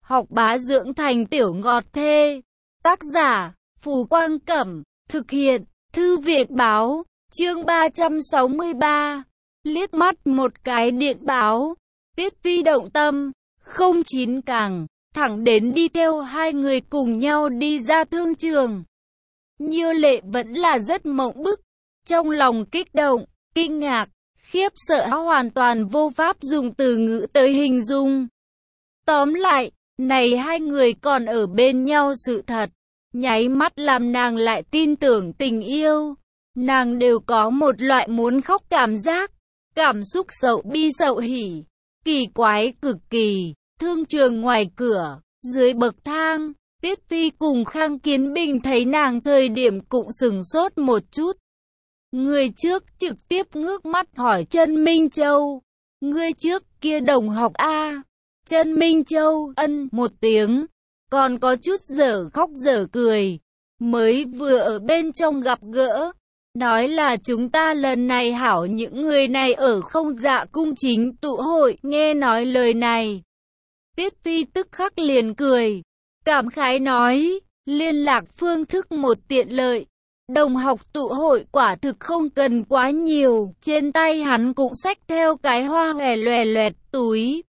học bá dưỡng thành tiểu ngọt thê. Tác giả, Phù Quang Cẩm, thực hiện, Thư viện Báo, chương 363. Liếc mắt một cái điện báo, Tiết Phi động tâm, không chín càng, thẳng đến đi theo hai người cùng nhau đi ra thương trường. Như Lệ vẫn là rất mộng bức, trong lòng kích động, kinh ngạc, khiếp sợ hoàn toàn vô pháp dùng từ ngữ tới hình dung. Tóm lại, này hai người còn ở bên nhau sự thật, nháy mắt làm nàng lại tin tưởng tình yêu. Nàng đều có một loại muốn khóc cảm giác, cảm xúc sầu bi sầu hỉ, kỳ quái cực kỳ. Thương trường ngoài cửa, dưới bậc thang, Tiết Phi cùng Khang Kiến Bình thấy nàng thời điểm cũng sửng sốt một chút. Người trước trực tiếp ngước mắt hỏi Trân Minh Châu, người trước kia đồng học a? Trân Minh Châu ân một tiếng, còn có chút dở khóc dở cười, mới vừa ở bên trong gặp gỡ, nói là chúng ta lần này hảo những người này ở Không Dạ Cung chính tụ hội. Nghe nói lời này, Tiết Phi tức khắc liền cười, cảm khái nói, liên lạc phương thức một tiện lợi, đồng học tụ hội quả thực không cần quá nhiều. Trên tay hắn cũng xách theo cái hoa hòe loè loẹt túi.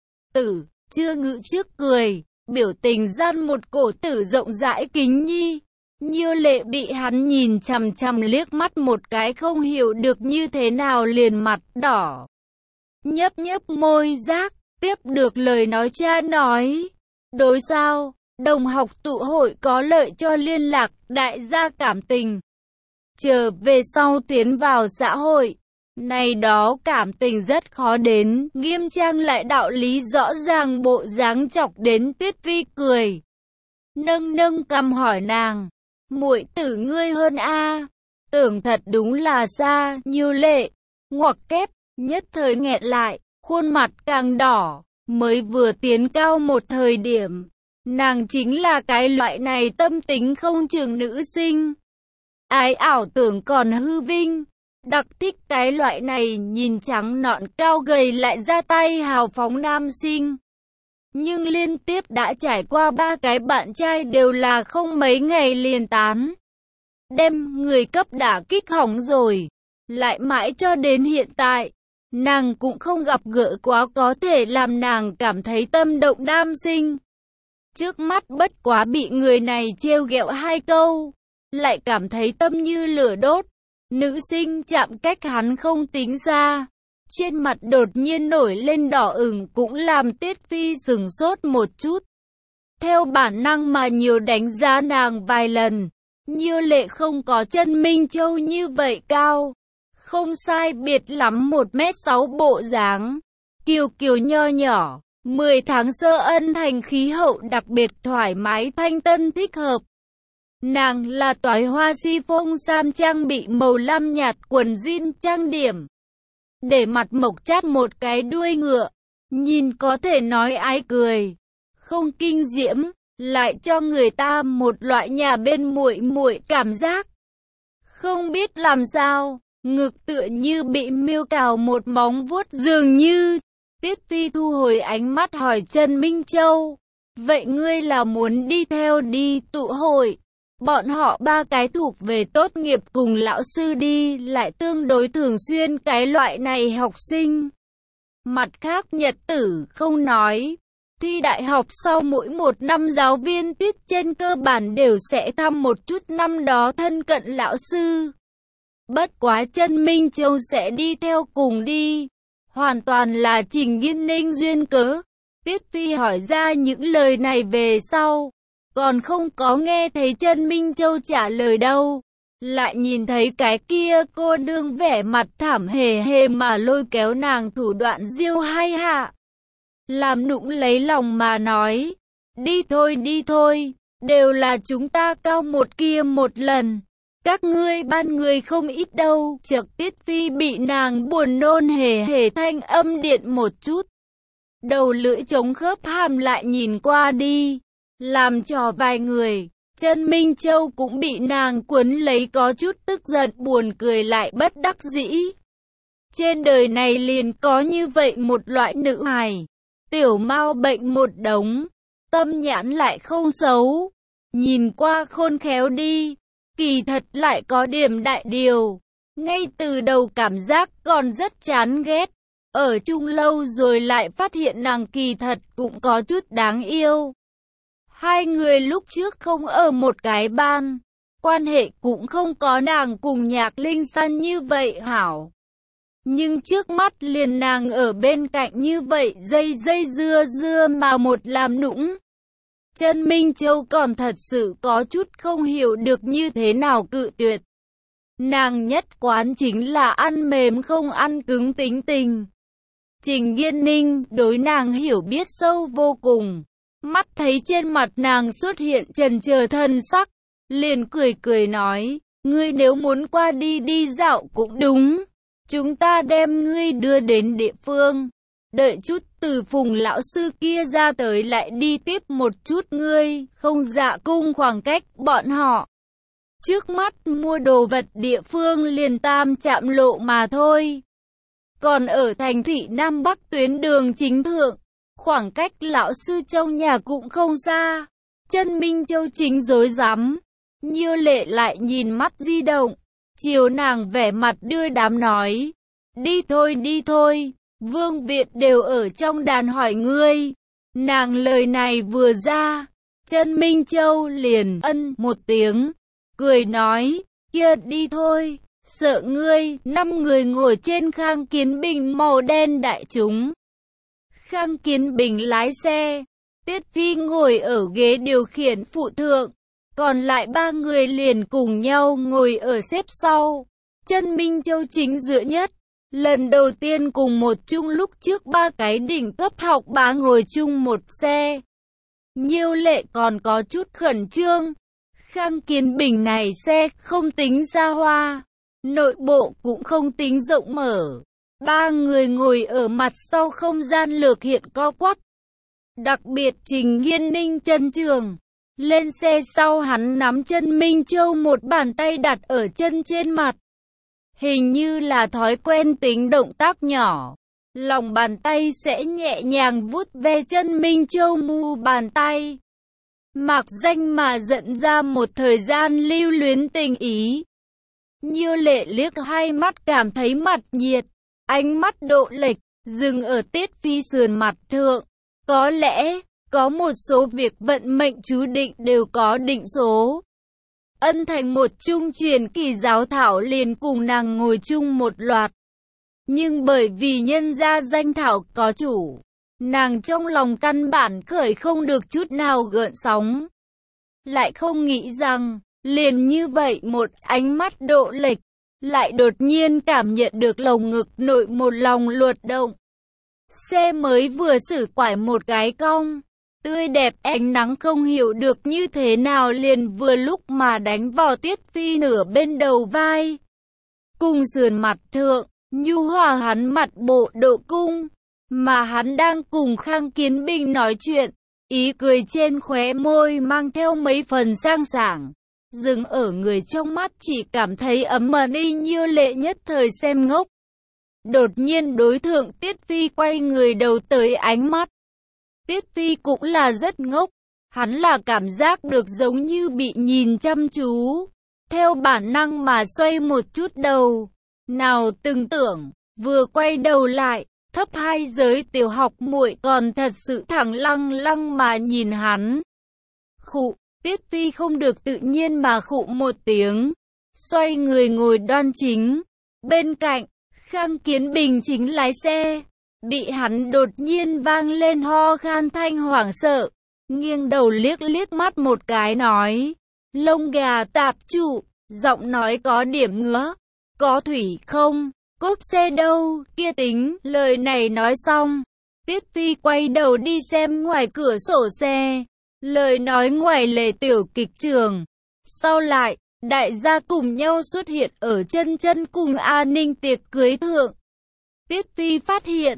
Tử, chưa ngự trước cười, biểu tình gian một cổ tử rộng rãi kính nhi. Như Lệ bị hắn nhìn chằm chằm liếc mắt một cái không hiểu được như thế nào liền mặt đỏ. Nhấp nhấp môi giác, tiếp được lời nói cha nói. Đối sao, đồng học tụ hội có lợi cho liên lạc, đại gia cảm tình. Chờ về sau tiến vào xã hội, này đó cảm tình rất khó đến, nghiêm trang lại đạo lý rõ ràng bộ dáng chọc đến Tiết Phi cười. Nâng nâng cằm hỏi nàng, muội tử ngươi hơn a? Tưởng thật đúng là xa. Như Lệ, ngoặc kép, nhất thời nghẹn lại, khuôn mặt càng đỏ, mới vừa tiến cao một thời điểm. Nàng chính là cái loại này tâm tính không chừng nữ sinh. Ái ảo tưởng còn hư vinh, đặc thích cái loại này nhìn trắng nõn cao gầy lại ra tay hào phóng nam sinh. Nhưng liên tiếp đã trải qua 3 cái bạn trai đều là không mấy ngày liền tán. Đem người cấp đả kích hỏng rồi. Lại mãi cho đến hiện tại, nàng cũng không gặp gỡ quá có thể làm nàng cảm thấy tâm động nam sinh. Trước mắt bất quá bị người này trêu ghẹo 2 câu, lại cảm thấy tâm như lửa đốt. Nữ sinh chạm cách hắn không tính xa, trên mặt đột nhiên nổi lên đỏ ửng cũng làm Tiết Phi sửng sốt một chút. Theo bản năng mà nhiều đánh giá nàng vài lần. Như Lệ không có Trân Minh Châu như vậy cao, không sai biệt lắm 1m6 bộ dáng, kiều kiều nho nhỏ. 10 tháng sơ ân thành khí hậu đặc biệt thoải mái thanh tân thích hợp. Nàng là toái hoa si phông sam trang bị màu lam nhạt quần jean trang điểm, để mặt mộc chát một cái đuôi ngựa, nhìn có thể nói ái cười, không kinh diễm, lại cho người ta một loại nhà bên muội muội cảm giác. Không biết làm sao, ngực tựa như bị miêu cào một móng vuốt dường như. Tiết Phi thu hồi ánh mắt hỏi Trân Minh Châu, vậy ngươi là muốn đi theo đi tụ hội? Bọn họ 3 cái thuộc về tốt nghiệp cùng lão sư đi lại tương đối thường xuyên cái loại này học sinh. Mặt khác nhật tử không nói, thi đại học sau mỗi một năm giáo viên tiết trên cơ bản đều sẽ thăm một chút năm đó thân cận lão sư. Bất quá Trân Minh Châu sẽ đi theo cùng đi, hoàn toàn là Trình Nghiên Ninh duyên cớ. Tiết Phi hỏi ra những lời này về sau, còn không có nghe thấy Trân Minh Châu trả lời đâu, lại nhìn thấy cái kia cô nương vẻ mặt thảm hề hề mà lôi kéo nàng thủ đoạn diêu hay hạ. Làm nũng lấy lòng mà nói, đi thôi, đều là chúng ta cao một kia một lần. Các ngươi ban người không ít đâu. Chợt Tiết Phi bị nàng buồn nôn hề hề thanh âm điện một chút. Đầu lưỡi chống khớp hàm lại nhìn qua đi, làm trò vài người. Trân Minh Châu cũng bị nàng cuốn lấy có chút tức giận buồn cười lại bất đắc dĩ. Trên đời này liền có như vậy một loại nữ hài, tiểu mao bệnh một đống. tâm nhãn lại không xấu, nhìn qua khôn khéo đi, kỳ thật lại có điểm đại điều. Ngay từ đầu cảm giác còn rất chán ghét, ở chung lâu rồi lại phát hiện nàng kỳ thật cũng có chút đáng yêu. Hai người lúc trước không ở một cái ban, quan hệ cũng không có nàng cùng Nhạc Linh San như vậy hảo. Nhưng trước mắt liền nàng ở bên cạnh như vậy dây dưa mà một làm nũng. Chân Minh Châu còn thật sự có chút không hiểu được như thế nào cự tuyệt. Nàng nhất quán chính là ăn mềm không ăn cứng tính tình. Trình Nghiên Ninh đối nàng hiểu biết sâu vô cùng. Mắt thấy trên mặt nàng xuất hiện chần chờ thân sắc, liền cười nói, ngươi nếu muốn qua đi đi dạo cũng đúng. Chúng ta đem ngươi đưa đến địa phương. Đợi chút từ Phùng lão sư kia ra tới lại đi tiếp một chút ngươi, không dạ cung khoảng cách bọn họ. Trước mắt mua đồ vật địa phương liền Tam Trạm lộ mà thôi. Còn ở thành thị Nam Bắc tuyến đường chính thượng, khoảng cách lão sư trong nhà cũng không xa. Chân Minh Châu chính rối rắm, Như Lệ lại nhìn mắt di động, chiều nàng vẻ mặt đưa đám nói, đi thôi, Vương Việt đều ở trong đàn hỏi ngươi. Nàng lời này vừa ra, Chân Minh Châu liền ân một tiếng, cười nói, kia đi thôi, sợ ngươi. 5 người ngồi trên Khang Kiến Bình màu đen đại chúng. Khang Kiến Bình lái xe, Tiết Phi ngồi ở ghế điều khiển phụ thượng, còn lại 3 người liền cùng nhau ngồi ở xếp sau. Chân Minh Châu chính giữa nhất, lần đầu tiên cùng một chung lúc trước 3 cái đỉnh cấp học bá ngồi chung một xe. Nhiêu Lệ còn có chút khẩn trương. Khang Kiến Bình này xe không tính xa hoa, nội bộ cũng không tính rộng mở. 3 người ngồi ở mặt sau không gian lược hiện co quắp. Đặc biệt Trình Nghiên Ninh chân trường. Lên xe sau hắn nắm Chân Minh Châu một bàn tay đặt ở chân trên mặt. Hình như là thói quen tính động tác nhỏ. Lòng bàn tay sẽ nhẹ nhàng vuốt ve Chân Minh Châu mu bàn tay. Mạc danh mà dẫn ra một thời gian lưu luyến tình ý. Như Lệ liếc hai mắt cảm thấy mặt nhiệt, ánh mắt độ lệch, dừng ở Tiết Phi sườn mặt thượng. Có lẽ, có một số việc vận mệnh chú định đều có định số. Ân thành một chung truyền kỳ giáo thảo liền cùng nàng ngồi chung một loạt. Nhưng bởi vì nhân gia danh thảo có chủ, nàng trong lòng căn bản khởi không được chút nào gợn sóng. Lại không nghĩ rằng, liền như vậy một ánh mắt độ lệch, lại đột nhiên cảm nhận được lồng ngực nội một lòng luột động. Xe mới vừa xử quải một cái cong, tươi đẹp ánh nắng không hiểu được như thế nào liền vừa lúc mà đánh vào Tiết Phi nửa bên đầu vai. Cùng sườn mặt thượng, nhu hòa hắn mặt bộ độ cung, mà hắn đang cùng Khang Kiến Bình nói chuyện, ý cười trên khóe môi mang theo mấy phần sang sảng. Dừng ở người trong mắt chỉ cảm thấy ấm ẩn y Như Lệ nhất thời xem ngốc. Đột nhiên đối thượng Tiết Phi quay người đầu tới ánh mắt. Tiết Phi cũng là rất ngốc, hắn là cảm giác được giống như bị nhìn chăm chú. Theo bản năng mà xoay một chút đầu. Nào từng tưởng, vừa quay đầu lại, thấp 2 giới tiểu học muội còn thật sự thẳng lăng mà nhìn hắn. Khụ, Tiết Phi không được tự nhiên mà khụ một tiếng, xoay người ngồi đoan chính. Bên cạnh, Khang Kiến Bình chính lái xe, bị hắn đột nhiên vang lên ho khan thanh hoảng sợ, nghiêng đầu liếc mắt một cái nói, lông gà tạp trụ, giọng nói có điểm ngứa, có thủy không, cốp xe đâu, kia tính. Lời này nói xong, Tiết Phi quay đầu đi xem ngoài cửa sổ xe, lời nói ngoài lề tiểu kịch trường. Sau lại, đại gia cùng nhau xuất hiện ở chân cùng an ninh tiệc cưới thượng. Tiết Phi phát hiện,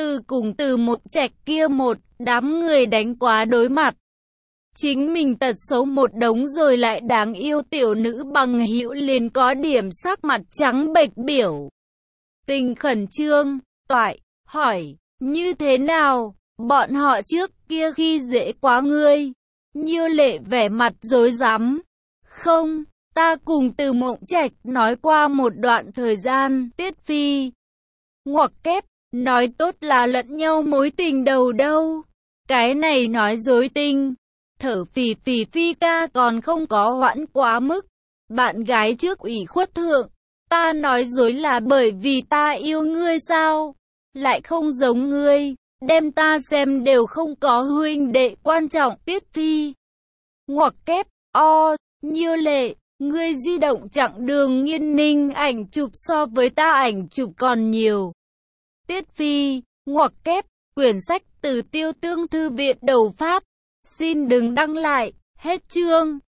từ một trạch kia một đám người đánh quá đối mặt. Chính mình tật xấu một đống rồi lại đáng yêu tiểu nữ bằng hữu liền có điểm sắc mặt trắng bệch biểu tình khẩn trương, toại, hỏi, như thế nào, Bọn họ trước kia khi dễ quá ngươi. Như Lệ vẻ mặt rối rắm. Không, ta cùng Từ Mộng Trạch nói qua một đoạn thời gian, Tiết Phi. Ngoặc kép, nói tốt là lẫn nhau mối tình đầu đâu. Cái này nói dối tình. Thở phì phì Phi ca còn không có hoãn quá mức. Bạn gái trước ủy khuất thượng. Ta nói dối là bởi vì ta yêu ngươi sao? Lại không giống ngươi. Đem ta xem đều không có huynh đệ quan trọng, Tiết Phi. Ngoặc kép, Như Lệ, ngươi di động chặng đường Nghiên Ninh ảnh chụp so với ta ảnh chụp còn nhiều. Tiết Phi, ngoặc kép, quyển sách từ Tiêu Tương Thư viện đầu phát. Xin đừng đăng lại, hết chương.